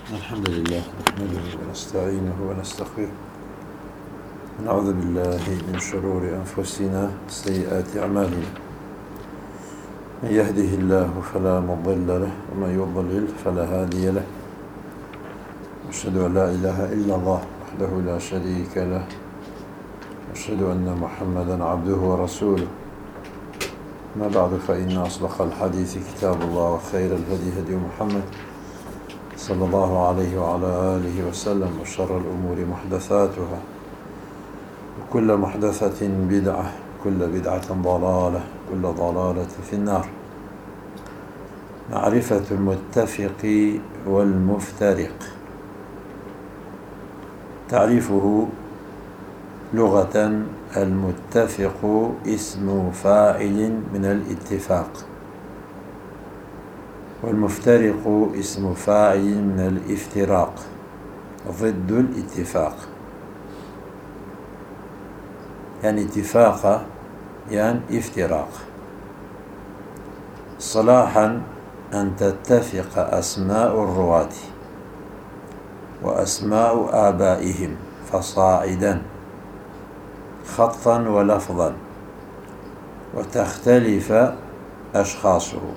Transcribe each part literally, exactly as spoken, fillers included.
الحمد لله نحمده ونستعينه ونستغفره ونعوذ بالله من شرور أنفسنا وسيئات أعمالنا. من يهده الله فلا مضل له ومن يضلل فلا هادي له. أشهد أن لا إله إلا الله وحده لا شريك له، أشهد أن محمدا عبده ورسوله. ما بعد، فإن أصدق الحديث كتاب الله، وخير الهدي هدي محمد صلى الله عليه وعلى آله وسلم، وشر الأمور محدثاتها، وكل محدثة بدعة، كل بدعة ضلالة، كل ضلالة في النار. معرفة المتفق والمفترق. تعريفه لغة: المتفق اسم فاعل من الاتفاق، والمفترق اسم فاعل من الافتراق، ضد الاتفاق. يعني اتفاق يعني افتراق. صلاحا: أن تتفق أسماء الرواة وأسماء آبائهم فصاعدا خطا ولفظا، وتختلف أشخاصهم.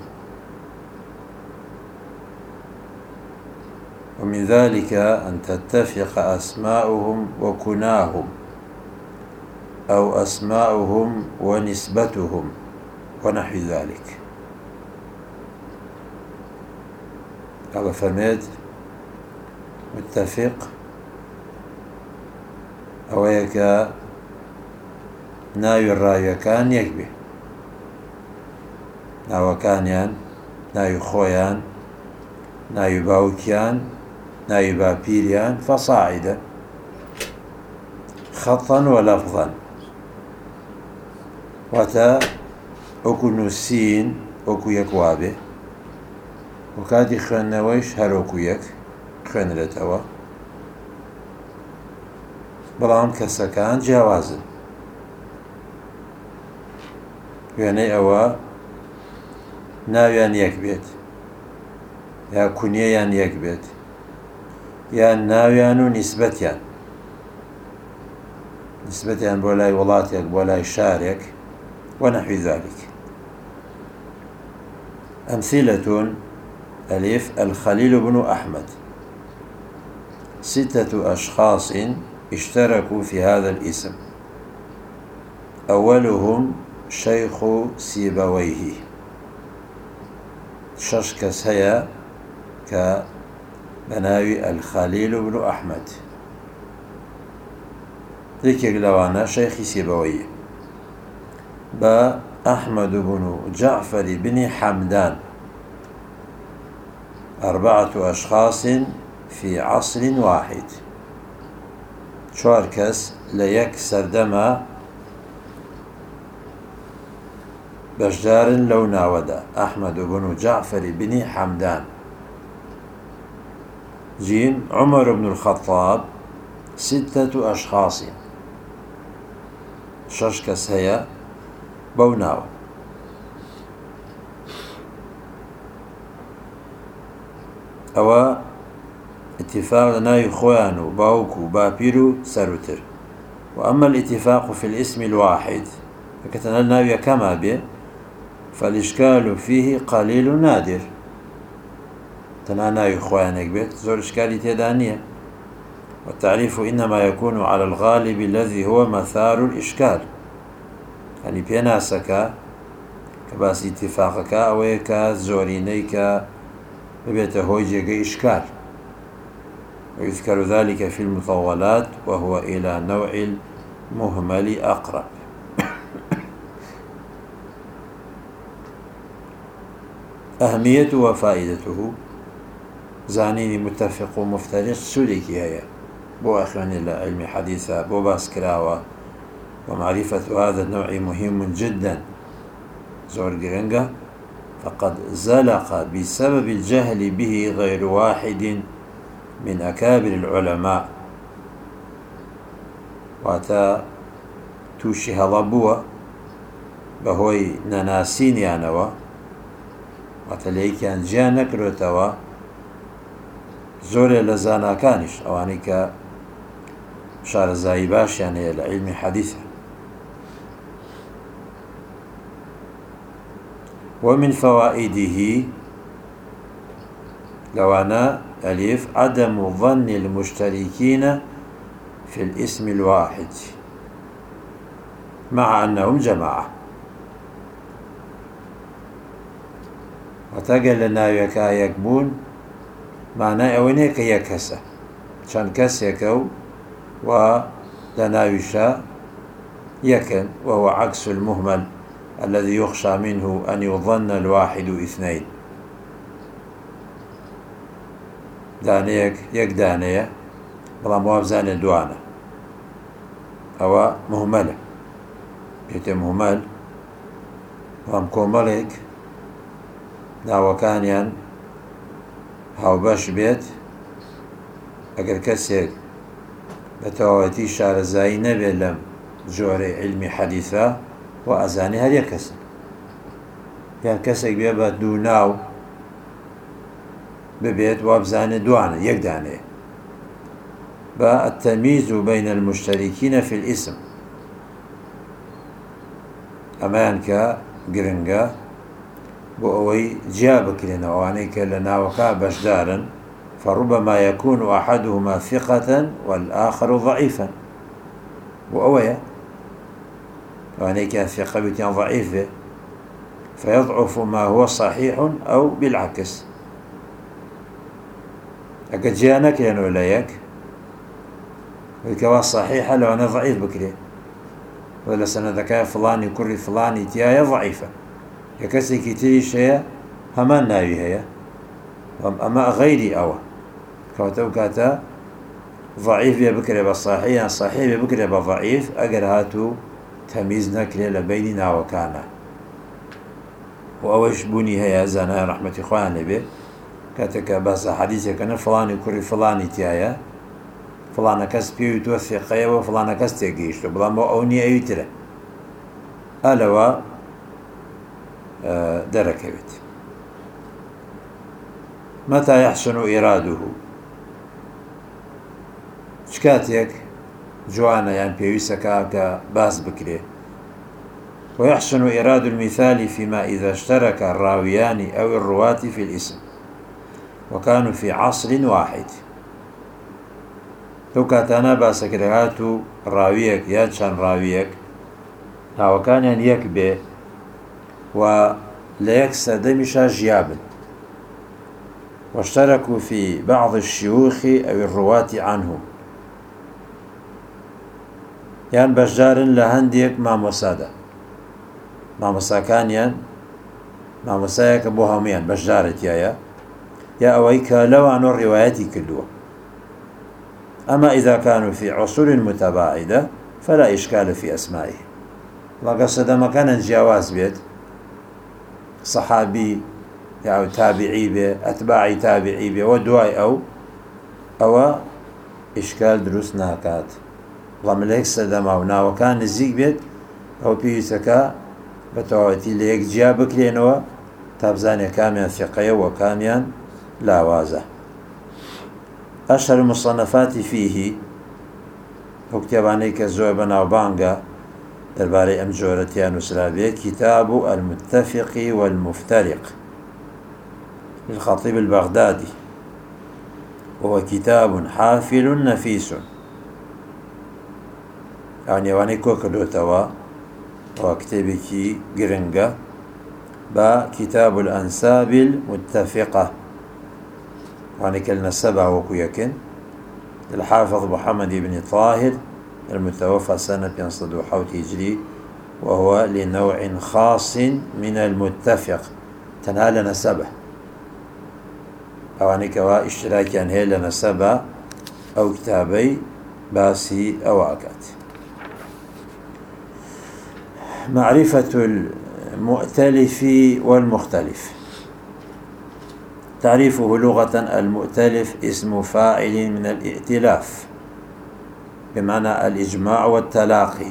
ومن ذلك أن تتفق أسماؤهم وكناهم، أو أسماؤهم ونسبتهم، ونحو ذلك. هذا فرميد متفق أويك ناوي الراوي كان يكبه، ناوي كانيان، ناوي خويان، ناوي باوكيان، ناوي بابيريان فصاعدا خطا ولفظا. واتا اوكو نسين اوكو يك وابه، وكادي خوان نويش هر اوكو يك خوان لتوا، بلان كسكان جوازن. يعني أوا ناويان يك بيت، يا كنيان يك بيت، يا ناويان نسبتيان نسبتيان بولاي ولاتيك بولاي شارك، ونحو ذلك. أمثلة: ألف: الخليل بن أحمد. ستة أشخاص اشتركوا في هذا الاسم. أولهم شيخ سيبويه. شش كس هيا كبناوي الخليل بن أحمد. ذيك لوانا شيخ سيبويه. با أحمد بن جعفر بن حمدان. أربعة أشخاص في عصر واحد. شواركس ليك سردما بشجار لو ناودا. أحمد بن جعفر بن حمدان. جيم: عمر بن الخطاب. ستة أشخاص. ششكس هيا بوناو. أو اتفاق ناي خوانو باوكو بابيرو سروتر. وأما الاتفاق في الاسم الواحد فكتنال ناوية كما به، فالإشكال فيه قليل نادر. تنا ناوي خوانك بيت زور إشكالي تدانية. والتعريف إنما يكون على الغالب الذي هو مثار الإشكال. يعني بيناسك كباس اتفاقك أويك زورينيك ببيت هوجيك إشكال. ويذكر ذلك في المطولات، وهو إلى نوع المهمل أقرب. أهميته وفائدته: زانيني متفق ومفترق سلكي هي بو أخواني العلم حديثة بو باسكراوة. ومعرفة هذا النوع مهم جدا زور جرنجا، فقد زلق بسبب الجهل به غير واحد من أكابر العلماء. واتا توشي هضبوه بهوي نناسين يانوا، واتليكان جا نكروتوا زۆرێ لە زاناکانیش ئەوانەی کە شارەزایی باشیان هەیە لە عیلمی حەدیثە. ومن فوائده لوانا ألف عدم ظن المشتركين في الاسم الواحد مع أنهم جماعة. وتقل لنا يكا يكبون معناه أونيك يكسا شان كس يكو ولناوشا يكن، وهو عكس المهمل الذي يخشى منه أن يظن الواحد اثنين. دانيك يك دانية بلا موابزان دوانة أو مهملة بيت مهمل بلا مكوملك ناوكانيان هاو باش بيت أقل كسيك بتواتي شارزاي نبي لم جوري علمي حديثة وأزاني هل يكسر يعني كسك بيبا دو ناو ببيت وابزاني دوانة يقداني. التمييز بين المشتركين في الاسم أمانك قرنقا بأوي جابك لنا وعنيك لنا وكا بشدارا، فربما يكون أحدهما ثقة والآخر ضعيفا وأويا وعنيك ثقة بتين ضعيفة فيضعف ما هو صحيح أو بالعكس. أكد جانك لأنه ولايك الكوا صحيحة لو أنا ضعيف بكري ولا سنة ذكاء فلان يكري فلان يتيايا ضعيفة يكسي كتير شيء همان ناوي هي أما غيري أو كوتو كاتا ضعيف يبكري بالصحيح صحيح يبكري بالضعيف أجر هاتو تمييز نكري لبيننا وكانا. وأوش بني هي زنا رحمة إخواني به كاتك بس حديثك كان فلان يكري فلان تيايا فلان كس بيو توثق وفلان كس تجيش بلا ما أوني أيتره ألوا دركبت. متى يحسن إراده شكاتك جوانا يعني بيوسكا كباس بكري. ويحسن إراد المثال فيما إذا اشترك الراويان أو الرواة في الاسم وكانوا في عصر واحد. لو كاتنا باسكرهاتو راويك يادشان راويك هاو كان يكبه ولا يكسدمش جيابا واشتركوا في بعض الشيوخ أو الرواة عنه يعني بشجار لهنديك مع مسادة مع مساكانيا مع مسايك بوهميا بشجارت يايا يا أويك لو عن الروايات كلها. أما إذا كانوا في عصور متباعدة فلا إشكال في أسمائه. وقصد ما كان جواز بيت صحابي أو تابعي به أتباعي تابعي به ودواي أو أو إشكال دروس ناكات وملك سدما وكان الزيق بيت أو بيسكا بتواتي ليك جابك لينوا تابزاني كاميان ثقية وكاميان لاوازة. أشهر المصنفات فيه وكتابانيك الزوبنا وبانغا درباري أمجورتيان وسلابي كتاب المتفق والمفترق للخطيب البغدادي، وهو كتاب حافل نفيس يعني واني كوكدو توا وكتابك جرنجا با كتاب الأنساب المتفقة واني كلنا السبع وكيكن الحافظ محمد بن طاهر المتوفى سنة ينصد حوت هجري، وهو لنوع خاص من المتفق تنال نسبه أو أنك اشتراكي أن هي لنسبة أو كتابي باسي أو أكات. معرفة المؤتلف والمختلف. تعريفه لغة: المؤتلف اسم فاعل من الائتلاف بمعنى الإجماع والتلاقي،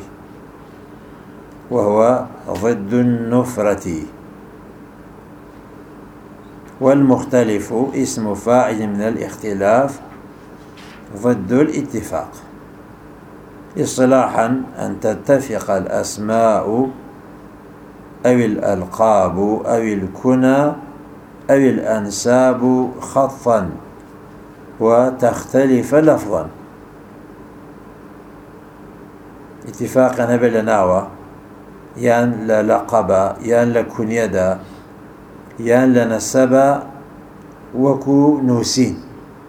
وهو ضد النفرة. والمختلف اسم فاعل من الاختلاف ضد الاتفاق. اصطلاحا أن تتفق الأسماء أو الألقاب أو الكنى أو الأنساب خطا وتختلف لفظا. اتفاقا نبل ناوى يان للقب يان لكنيدا يان لنسب وكو نوسين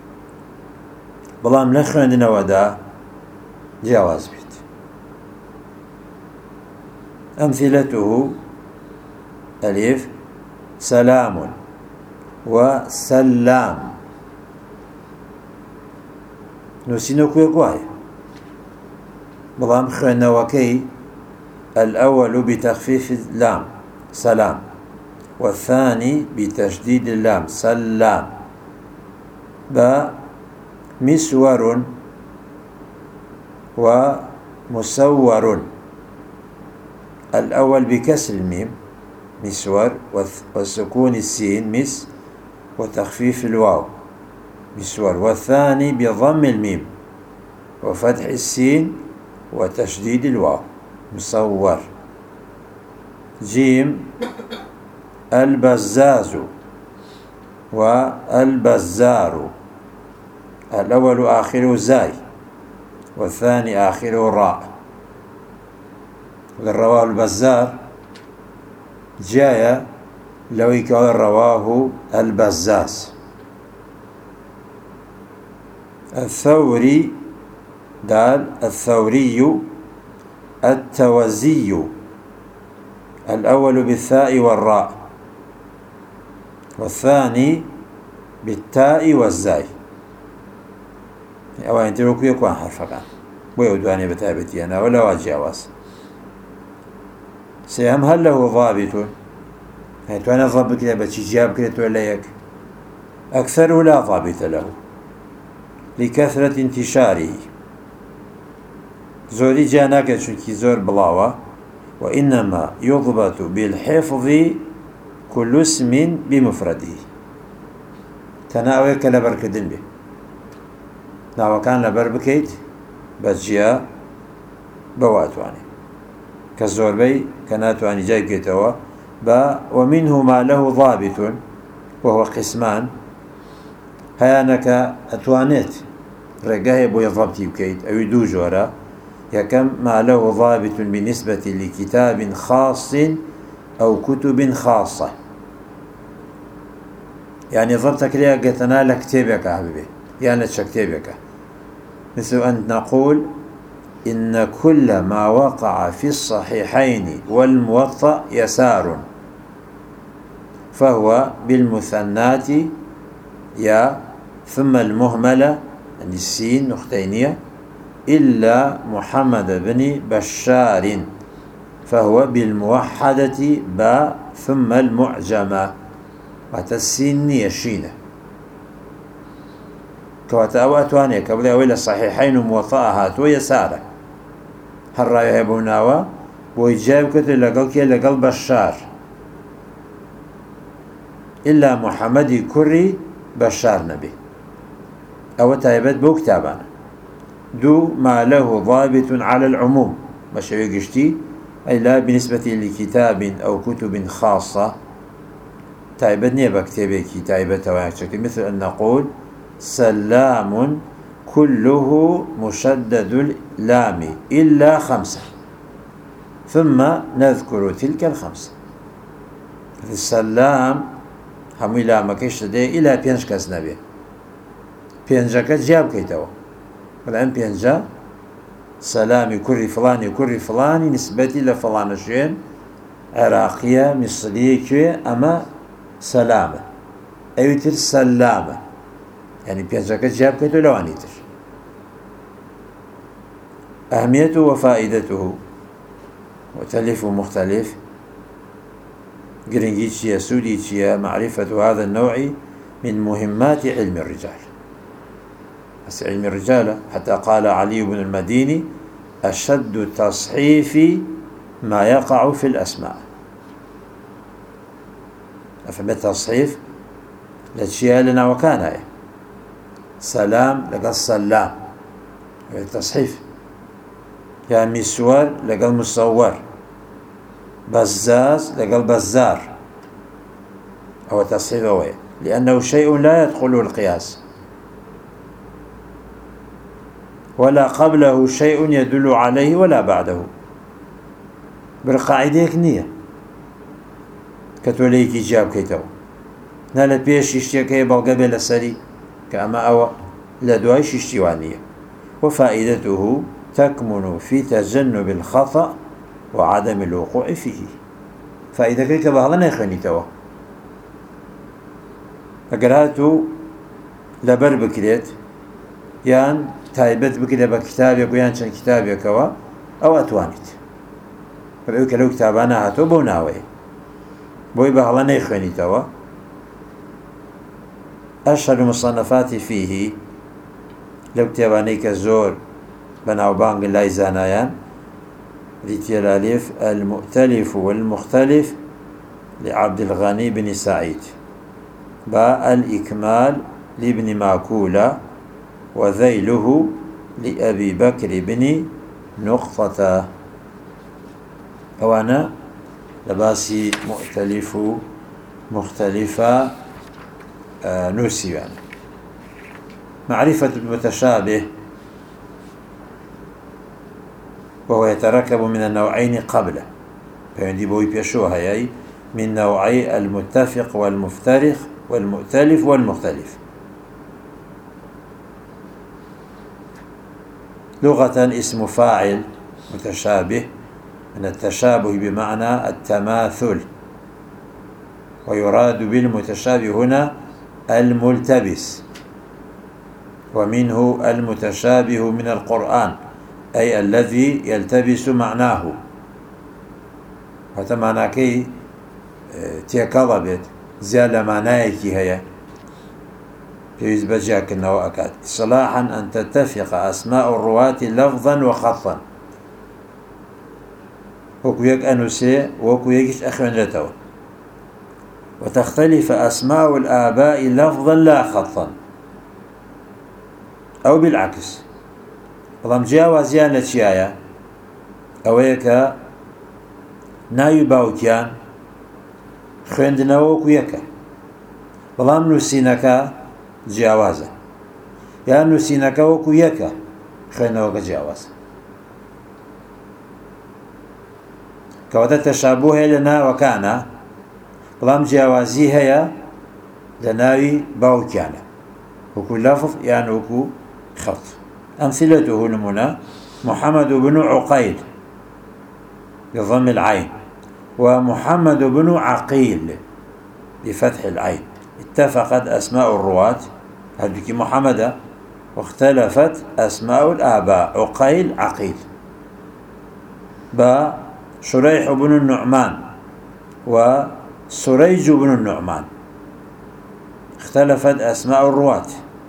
بلام لخوان نودا جواز بيت. أمثلته ألف سلام وسلام نوسينو كوي كواي بلام خوان نوكي الأول بتخفيف اللام سلام والثاني بتشديد اللام سلام. با مسور ومسور الأول بكسر الميم مسور وسكون السين مس وتخفيف الواو مسور، والثاني بضم الميم وفتح السين وتشديد الواو مصور. جيم البزاز والبزار الأول آخره زاي والثاني آخره راء. رواه البزار جاء لو يكون رواه البزاز. الثوري دال الثوري التوزي الأول بالثاء والراء والثاني بالتاء والزاي. أو أنت لو يكون حرفا ويوداني بتابتي أنا ولا واجاوز سيهم هل له ضابط هل أنا ضابط كده بس جاب كده ولا يك أكثره لا ضابط له لكثرة انتشاره زوري جاناك شنكي زور بلاوة وإنما يضبط بالحفظ كل اسم بمفرده تناويك لبركدن به ناو كان لبر بكيت بجيا بواتواني كالزوربي كاناتواني جاي كيتوا با ومنه ما له ضابط وهو قسمان هيانك أتوانيت رقاه بو يضبطي بكيت أو يدو جورا يكم ما له ضابط بالنسبة لكتاب خاص أو كتب خاصة يعني ضبطك ليها قتنا لكتابك يا حبيبي يعني تشكتابك مثل أن نقول إن كل ما وقع في الصحيحين والموطأ يسار فهو بالمثنات يا ثم المهملة يعني السين نقطينية إلا محمد بن بشار فهو بالموحدة باء ثم المعجمة وتسين يشينه كواتا أو أتواني كبدا أولا الصحيحين وموطأها ويساره هل رأيه بوناوا ويجاب كتو لقل كي لقل بشار إلا محمد كري بشار نبي أو تايبت بو كتابانا دو ما له ضابط على العموم مشاوي قشتي أي لا بالنسبة لكتاب أو كتب خاصة تايبت نيبا كتابي تايبت ويكشكل مثل أن نقول سلام كله مشدد اللام إلا خمسة ثم نذكر تلك الخمسة. السلام هم إلى مكيش دي إلى بينج كاس نبي بينجا كجاب كيتوا والآن بينجا سلامي كري فلاني كري فلاني نسبتي لفلان شين عراقية مصرية أما سلامة أيوتر سلامة يعني بينجاك جاب كيتو لوانيتر. أهميته وفائدته مختلف ومختلف جرينجيتشيا سوديتشيا معرفة هذا النوع من مهمات علم الرجال. بس علم الرجال حتى قال علي بن المديني أشد تصحيف ما يقع في الأسماء. أفهم التصحيف لشيء لنا وكان هي سلام لقى السلام التصحيف يعني مسور لقى المصور بزاز لقى البزار أو تصحيف أوي لأنه شيء لا يدخله القياس ولا قبله شيء يدل عليه ولا بعده بالقاعدة نية كتوليك جاب كيتو نالا بيش يشتكي بالقبل السري كأما أو لدواي شتوانية وفائدته تكمن في تجنب الخطأ وعدم الوقوع فيه فإذا كيك بهذا يخوني توا أقرأتو لبر بكريت يان تايبت بكري بكتابك ويان شن كتابك كوا أو أتوانيت فبيوك لو كتابانا هاتو بوناوي بوي بهذا يخوني توا أشهر المصنفات فيه لو كتابانيك الزور بناو بانق الله زانايان ذي الألف المؤتلف والمختلف لعبد الغني بن سعيد باء الإكمال لابن ماكولة وذيله لأبي بكر بن نقطة أوانا لباسي مؤتلف مختلفة آه نوسي يعني. معرفة المتشابه وهو يتركب من النوعين قبله فيندي بوي بيشوها ياي من نوعي المتفق والمفترق والمؤتلف والمختلف. لغة اسم فاعل متشابه من التشابه بمعنى التماثل ويراد بالمتشابه هنا الملتبس ومنه المتشابه من القرآن أي الذي يلتبس معناه وتمعناكي تيكالبت زيادة معنايكي هي يجب بجاك النواكات صلاحا أن تتفق أسماء الرواة لفظا وخطا وكويك أنسي وكويكش أخوان لتو وتختلف أسماء الآباء لفظا لا خطا أو بالعكس بەڵام جیاوازیان لە چیایە ئەوەیە کە ناوی باوکیان خوێندنەوە وەکو یەکە بەڵام نووسینەکە جیاوازە یان نووسینەکە وەکو یەکە خوێندنەوەکە جیاوازە کەواتە تەشابوه هەیە لە ناوەکانە بەڵام جیاوازی هەیە لە ناوی باوکیانە وەکو لەفظ یان وەکو خەڵت. أمثلته نمونا محمد بن عقيل بضم العين ومحمد بن عقيل بفتح العين اتفقت أسماء الرواة هذه محمد واختلفت أسماء الآباء عقيل عقيل. با شريح بن النعمان وسريج بن النعمان اختلفت أسماء الرواة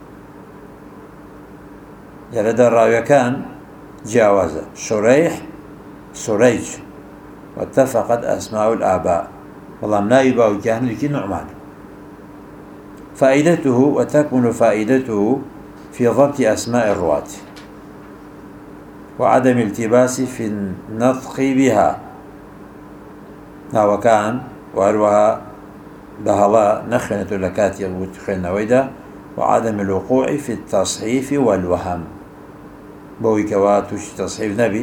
لدى الراوية كان جاوزة شريح سريج واتفقت أسماء الآباء والله نايبا وكان لكي نعمان. فائدته وتكمن فائدته في ضبط أسماء الرواة وعدم التباس في النطق بها وكان وأروها بهلا نخنة لكات يغوت خلنا ويدا وعدم الوقوع في التصحيف والوهم بوي كواتوش تصحيف نبيت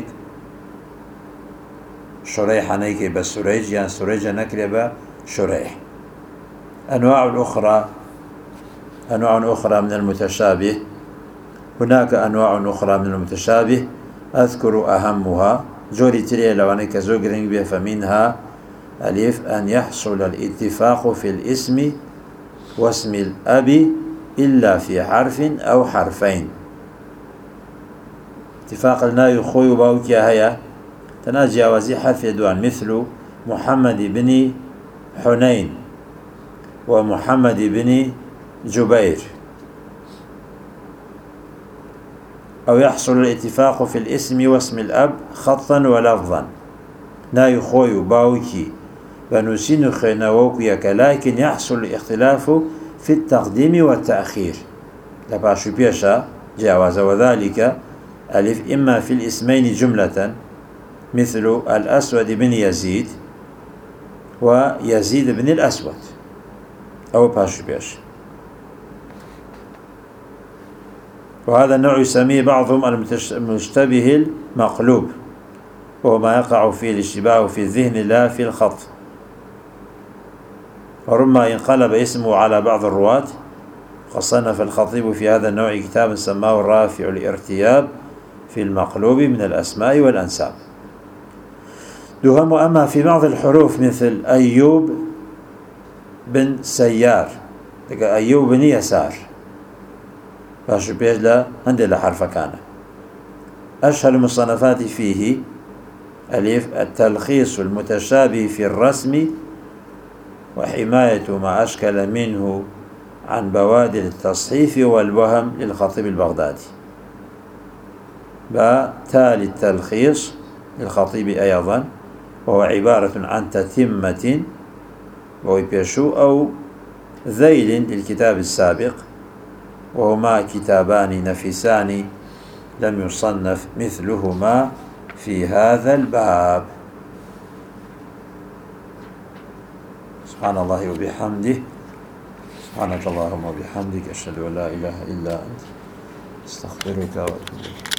شريح نيكي بس سريج يعني سريج نكرب شريح. أنواع الأخرى أنواع أخرى من المتشابه هناك أنواع أخرى من المتشابه أذكر أهمها جوري تري لوانيك زوجرين بها فمنها ألف أن يحصل الاتفاق في الاسم واسم الأب إلا في حرف أو حرفين. اتفاق لنا يخوي باوكي هيا تناجي وزي حرف يدوان مثل محمد بن حنين ومحمد بن جبير. أو يحصل الاتفاق في الاسم واسم الأب خطا ولفظا لا يخوي باوكي بنسين خيناوكيك لكن يحصل الاختلاف في التقديم والتأخير لباشو بيشا جاوز. وذلك ألف إما في الاسمين جملة مثل الأسود بن يزيد ويزيد بن الأسود أو باشو بيش. وهذا النوع يسميه بعضهم المشتبه المقلوب، وهو ما يقع فيه الاشتباه في الذهن لا في الخط. وربما انقلب اسمه على بعض الرواة. وصنف الخطيب في هذا النوع كتابا سماه رافع الارتياب في المقلوب من الأسماء والأنساب. دهم. أما في بعض الحروف مثل أيوب بن سيار، أيوب بن يسار باشو بيج لا عندي لحرف كان. أشهر المصنفات فيه ألف التلخيص المتشابه في الرسم وحماية ما أشكل منه عن بوادر التصحيف والوهم للخطيب البغدادي. باء تالي التلخيص للخطيب أيضا، وهو عبارة عن تتمة ويبيشو أو ذيل للكتاب السابق، وهما كتابان نفسان لم يصنف مثلهما في هذا الباب. سبحان الله وبحمده، سبحانك اللهم وبحمدك، أشهد أن لا إله إلا أنت، استغفرك وأتوب إليك.